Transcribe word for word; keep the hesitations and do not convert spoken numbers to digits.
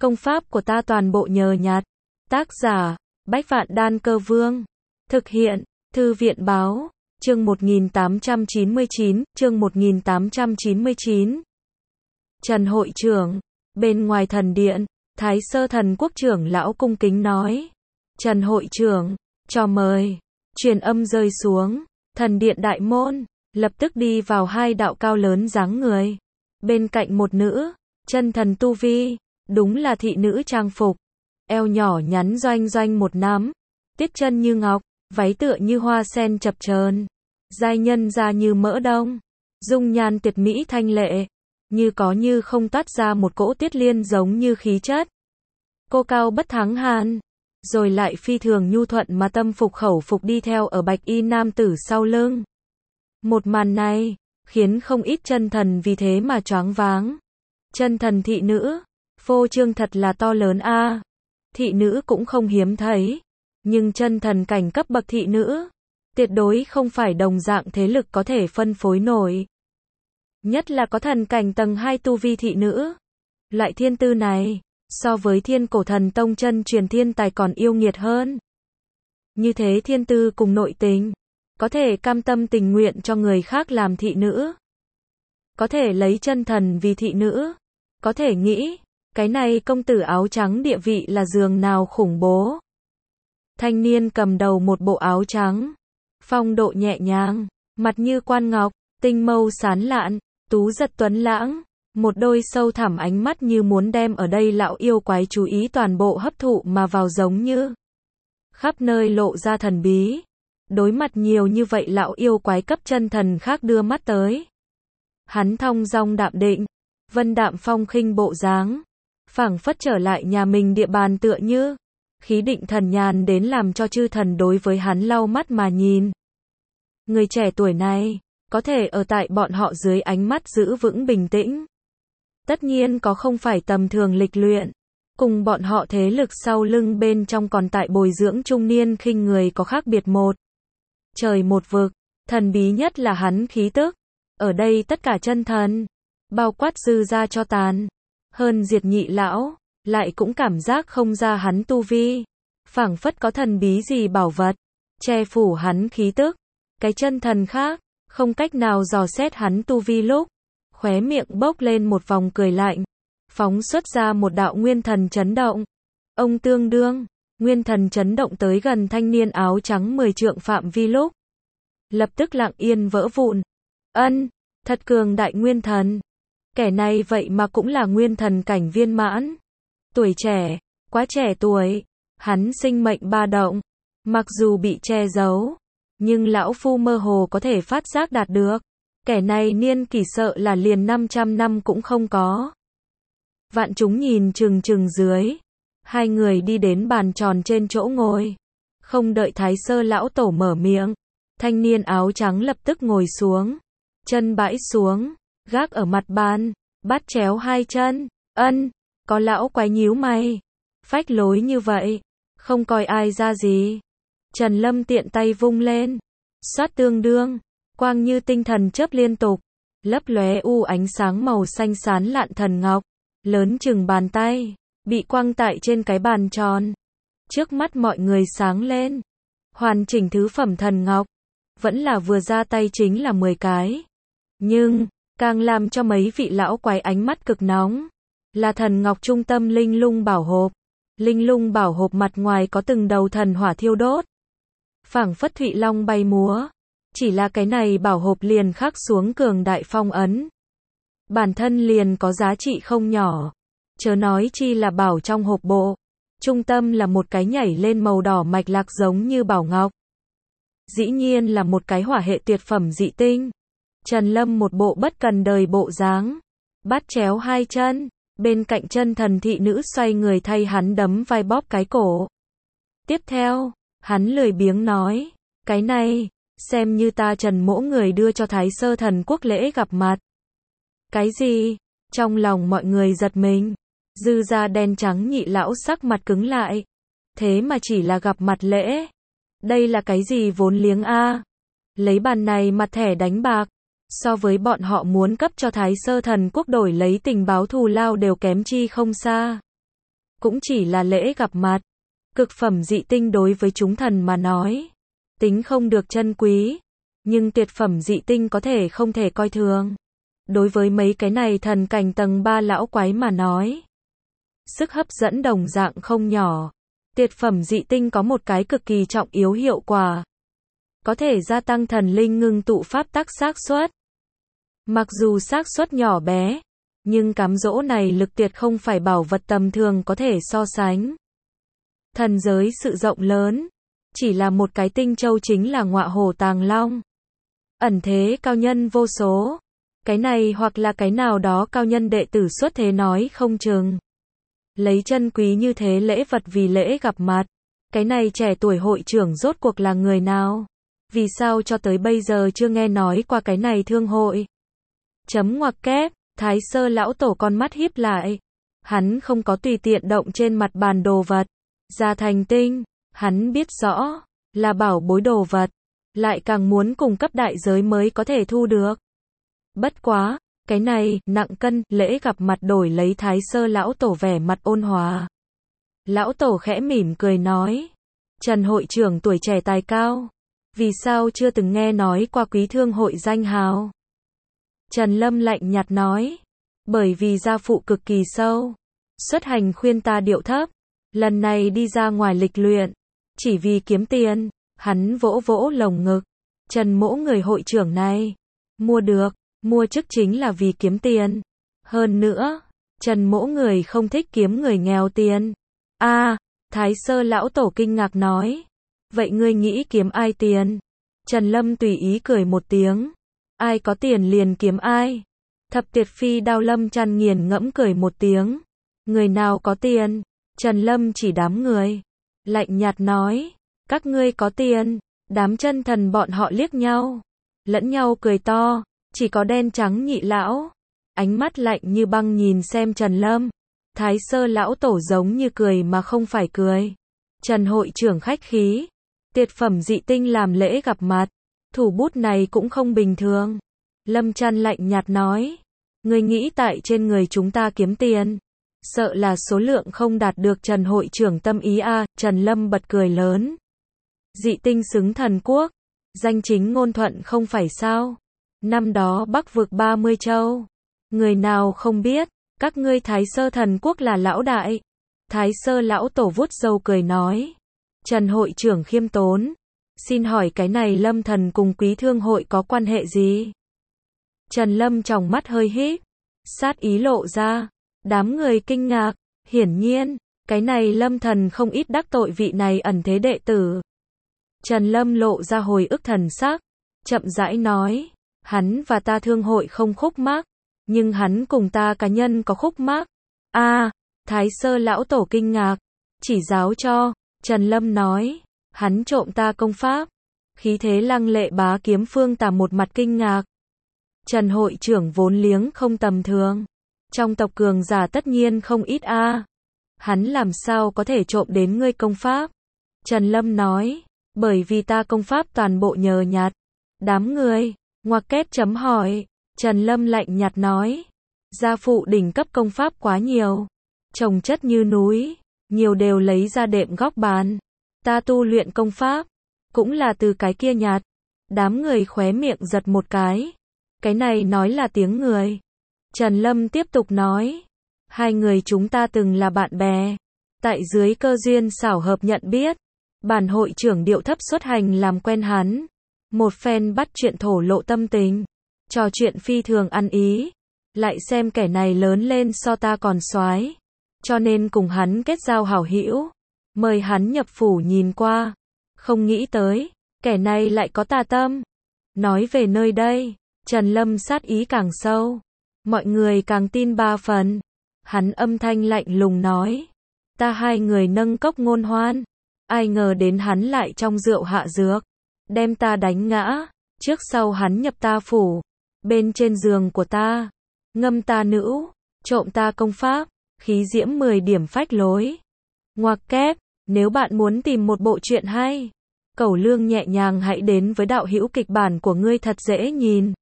Công pháp của ta toàn bộ nhờ nhặt. Tác giả, Bách Vạn Đan Cơ Vương. Thực hiện, Thư viện Báo. Chương một nghìn tám trăm chín mươi chín, chương một nghìn tám trăm chín mươi chín. Trần hội trưởng, bên ngoài thần điện, Thái Sơ Thần Quốc trưởng lão cung kính nói. Trần hội trưởng, cho mời. Truyền âm rơi xuống, thần điện đại môn, lập tức đi vào hai đạo cao lớn dáng người. Bên cạnh một nữ, chân thần tu vi, đúng là thị nữ trang phục. Eo nhỏ nhắn doanh doanh một nắm, tiết chân như ngọc, váy tựa như hoa sen chập chờn, giai nhân da như mỡ đông, dung nhan tuyệt mỹ thanh lệ, như có như không toát ra một cỗ tiết liên giống như khí chất. Cô cao bất thắng hàn, rồi lại phi thường nhu thuận mà tâm phục khẩu phục đi theo ở bạch y nam tử sau lưng. Một màn này, khiến không ít chân thần vì thế mà choáng váng. Chân thần thị nữ, phô trương thật là to lớn a. À. Thị nữ cũng không hiếm thấy, nhưng chân thần cảnh cấp bậc thị nữ, tuyệt đối không phải đồng dạng thế lực có thể phân phối nổi. Nhất là có thần cảnh tầng hai tu vi thị nữ. Loại thiên tư này, so với thiên cổ thần tông chân truyền thiên tài còn yêu nghiệt hơn. Như thế thiên tư cùng nội tình, có thể cam tâm tình nguyện cho người khác làm thị nữ. Có thể lấy chân thần vì thị nữ. Có thể nghĩ, cái này công tử áo trắng địa vị là giường nào khủng bố. Thanh niên cầm đầu một bộ áo trắng, phong độ nhẹ nhàng, mặt như quan ngọc, tinh mâu sán lạn, tú giật tuấn lãng, một đôi sâu thẳm ánh mắt như muốn đem ở đây lão yêu quái chú ý toàn bộ hấp thụ mà vào, giống như khắp nơi lộ ra thần bí. Đối mặt nhiều như vậy lão yêu quái cấp chân thần khác đưa mắt tới, hắn thong dong đạm định, vân đạm phong khinh bộ dáng, phảng phất trở lại nhà mình địa bàn tựa như khí định thần nhàn đến làm cho chư thần đối với hắn lau mắt mà nhìn. Người trẻ tuổi này, có thể ở tại bọn họ dưới ánh mắt giữ vững bình tĩnh. Tất nhiên có không phải tầm thường lịch luyện, cùng bọn họ thế lực sau lưng bên trong còn tại bồi dưỡng trung niên khinh người có khác biệt một trời một vực. Thần bí nhất là hắn khí tức. Ở đây tất cả chân thần, bao quát dư ra cho tàn, hơn diệt nhị lão, lại cũng cảm giác không ra hắn tu vi. Phảng phất có thần bí gì bảo vật, che phủ hắn khí tức. Cái chân thần khác, không cách nào dò xét hắn tu vi lúc, khóe miệng bốc lên một vòng cười lạnh, phóng xuất ra một đạo nguyên thần chấn động. Ông tương đương, nguyên thần chấn động tới gần thanh niên áo trắng mười trượng phạm vi lúc, lập tức lặng yên vỡ vụn. Ân, thật cường đại nguyên thần. Kẻ này vậy mà cũng là nguyên thần cảnh viên mãn. Tuổi trẻ, quá trẻ tuổi, hắn sinh mệnh ba động, mặc dù bị che giấu, nhưng lão phu mơ hồ có thể phát giác đạt được. Kẻ này niên kỷ sợ là liền năm trăm năm cũng không có. Vạn chúng nhìn chừng chừng dưới, hai người đi đến bàn tròn trên chỗ ngồi. Không đợi Thái Sơ lão tổ mở miệng, thanh niên áo trắng lập tức ngồi xuống, chân bãi xuống, gác ở mặt bàn, bắt chéo hai chân. Ân, có lão quái nhíu mày, phách lối như vậy, không coi ai ra gì. Trần Lâm tiện tay vung lên, xoát tương đương, quang như tinh thần chớp liên tục, lấp lóe u ánh sáng màu xanh sán lạn thần ngọc, lớn chừng bàn tay, bị quăng tại trên cái bàn tròn. Trước mắt mọi người sáng lên, hoàn chỉnh thứ phẩm thần ngọc, vẫn là vừa ra tay chính là mười cái. Nhưng, càng làm cho mấy vị lão quái ánh mắt cực nóng, là thần ngọc trung tâm linh lung bảo hộp. Linh lung bảo hộp mặt ngoài có từng đầu thần hỏa thiêu đốt, phảng phất thụy long bay múa. Chỉ là cái này bảo hộp liền khắc xuống cường đại phong ấn, bản thân liền có giá trị không nhỏ, chớ nói chi là bảo trong hộp bộ. Trung tâm là một cái nhảy lên màu đỏ mạch lạc giống như bảo ngọc. Dĩ nhiên là một cái hỏa hệ tuyệt phẩm dị tinh. Trần Lâm một bộ bất cần đời bộ dáng, bắt chéo hai chân, bên cạnh chân thần thị nữ xoay người thay hắn đấm vai bóp cái cổ. Tiếp theo, hắn lười biếng nói, cái này, xem như ta Trần mỗ người đưa cho Thái Sơ Thần Quốc lễ gặp mặt. Cái gì? Trong lòng mọi người giật mình, dư da đen trắng nhị lão sắc mặt cứng lại. Thế mà chỉ là gặp mặt lễ. Đây là cái gì vốn liếng a? Lấy bàn này mặt thẻ đánh bạc, so với bọn họ muốn cấp cho Thái Sơ Thần Quốc đổi lấy tình báo thù lao đều kém chi không xa. cũng chỉ là lễ gặp mặt. Cực phẩm dị tinh đối với chúng thần mà nói, tính không được chân quý, nhưng tuyệt phẩm dị tinh có thể không thể coi thường. Đối với mấy cái này thần cảnh tầng ba lão quái mà nói, sức hấp dẫn đồng dạng không nhỏ. Tuyệt phẩm dị tinh có một cái cực kỳ trọng yếu hiệu quả, có thể gia tăng thần linh ngưng tụ pháp tắc xác suất. Mặc dù xác suất nhỏ bé, nhưng cám dỗ này lực tuyệt không phải bảo vật tầm thường có thể so sánh. Thần giới sự rộng lớn, chỉ là một cái tinh châu chính là ngọa hổ tàng long. Ẩn thế cao nhân vô số, cái này hoặc là cái nào đó cao nhân đệ tử xuất thế nói không chừng. Lấy chân quý như thế lễ vật vì lễ gặp mặt, cái này trẻ tuổi hội trưởng rốt cuộc là người nào? Vì sao cho tới bây giờ chưa nghe nói qua cái này thương hội? Chấm ngoặc kép, Thái Sơ lão tổ con mắt híp lại. Hắn không có tùy tiện động trên mặt bàn đồ vật. Ra thành tinh, hắn biết rõ, là bảo bối đồ vật, lại càng muốn cùng cấp đại giới mới có thể thu được. Bất quá, cái này, nặng cân, lễ gặp mặt đổi lấy Thái Sơ lão tổ vẻ mặt ôn hòa. Lão tổ khẽ mỉm cười nói, Trần hội trưởng tuổi trẻ tài cao, vì sao chưa từng nghe nói qua quý thương hội danh hào? Trần Lâm lạnh nhạt nói, bởi vì gia phụ cực kỳ sâu, xuất hành khuyên ta điệu thấp, lần này đi ra ngoài lịch luyện, chỉ vì kiếm tiền. Hắn vỗ vỗ lồng ngực, Trần mỗ người hội trưởng này, mua được, mua chức chính là vì kiếm tiền. Hơn nữa, Trần mỗ người không thích kiếm người nghèo tiền. A, à, Thái Sơ lão tổ kinh ngạc nói, vậy ngươi nghĩ kiếm ai tiền? Trần Lâm tùy ý cười một tiếng, ai có tiền liền kiếm ai. Thập tuyệt phi đao Lâm chăn nghiền ngẫm cười một tiếng, người nào có tiền? Trần Lâm chỉ đám người, lạnh nhạt nói, các ngươi có tiền. Đám chân thần bọn họ liếc nhau, lẫn nhau cười to, chỉ có đen trắng nhị lão, ánh mắt lạnh như băng nhìn xem Trần Lâm. Thái Sơ lão tổ giống như cười mà không phải cười. Trần hội trưởng khách khí, tuyệt phẩm dị tinh làm lễ gặp mặt, thủ bút này cũng không bình thường. Lâm Chăn lạnh nhạt nói, ngươi nghĩ tại trên người chúng ta kiếm tiền, sợ là số lượng không đạt được Trần hội trưởng tâm ý a. À. Trần Lâm bật cười lớn. Dị tinh xứng thần quốc, danh chính ngôn thuận không phải sao? Năm đó Bắc vực ba mươi châu, người nào không biết, các ngươi Thái Sơ thần quốc là lão đại. Thái Sơ lão tổ vuốt râu cười nói, Trần hội trưởng khiêm tốn, xin hỏi cái này Lâm thần cùng quý thương hội có quan hệ gì? Trần Lâm tròng mắt hơi híp, sát ý lộ ra, đám người kinh ngạc, hiển nhiên, cái này Lâm thần không ít đắc tội vị này ẩn thế đệ tử. Trần Lâm lộ ra hồi ức thần sắc, chậm rãi nói, hắn và ta thương hội không khúc mắc, nhưng hắn cùng ta cá nhân có khúc mắc. A, à, Thái Sơ lão tổ kinh ngạc, chỉ giáo cho. Trần Lâm nói, hắn trộm ta công pháp. Khí thế lăng lệ bá kiếm phương tà một mặt kinh ngạc. Trần hội trưởng vốn liếng không tầm thường, trong tộc cường giả tất nhiên không ít a. À. Hắn làm sao có thể trộm đến ngươi công pháp? Trần Lâm nói, bởi vì ta công pháp toàn bộ nhờ nhặt. Đám người, ngoặc kép chấm hỏi. Trần Lâm lạnh nhạt nói, gia phụ đỉnh cấp công pháp quá nhiều, trồng chất như núi, nhiều đều lấy ra đệm góc bàn. Ta tu luyện công pháp, cũng là từ cái kia nhặt. Đám người khóe miệng giật một cái. Cái này nói là tiếng người. Trần Lâm tiếp tục nói, hai người chúng ta từng là bạn bè, tại dưới cơ duyên xảo hợp nhận biết. Bản hội trưởng điệu thấp xuất hành làm quen hắn, một phen bắt chuyện thổ lộ tâm tình, trò chuyện phi thường ăn ý, lại xem kẻ này lớn lên so ta còn soái, cho nên cùng hắn kết giao hảo hữu, mời hắn nhập phủ nhìn qua, không nghĩ tới, kẻ này lại có tà tâm. Nói về nơi đây, Trần Lâm sát ý càng sâu, mọi người càng tin ba phần. Hắn âm thanh lạnh lùng nói, ta hai người nâng cốc ngôn hoan, ai ngờ đến hắn lại trong rượu hạ dược, đem ta đánh ngã, trước sau hắn nhập ta phủ, bên trên giường của ta, ngâm ta nữ, trộm ta công pháp, khí diễm mười điểm phách lối. Ngoặc kép, nếu bạn muốn tìm một bộ truyện hay, cẩu lương nhẹ nhàng hãy đến với đạo hữu kịch bản của ngươi thật dễ nhìn.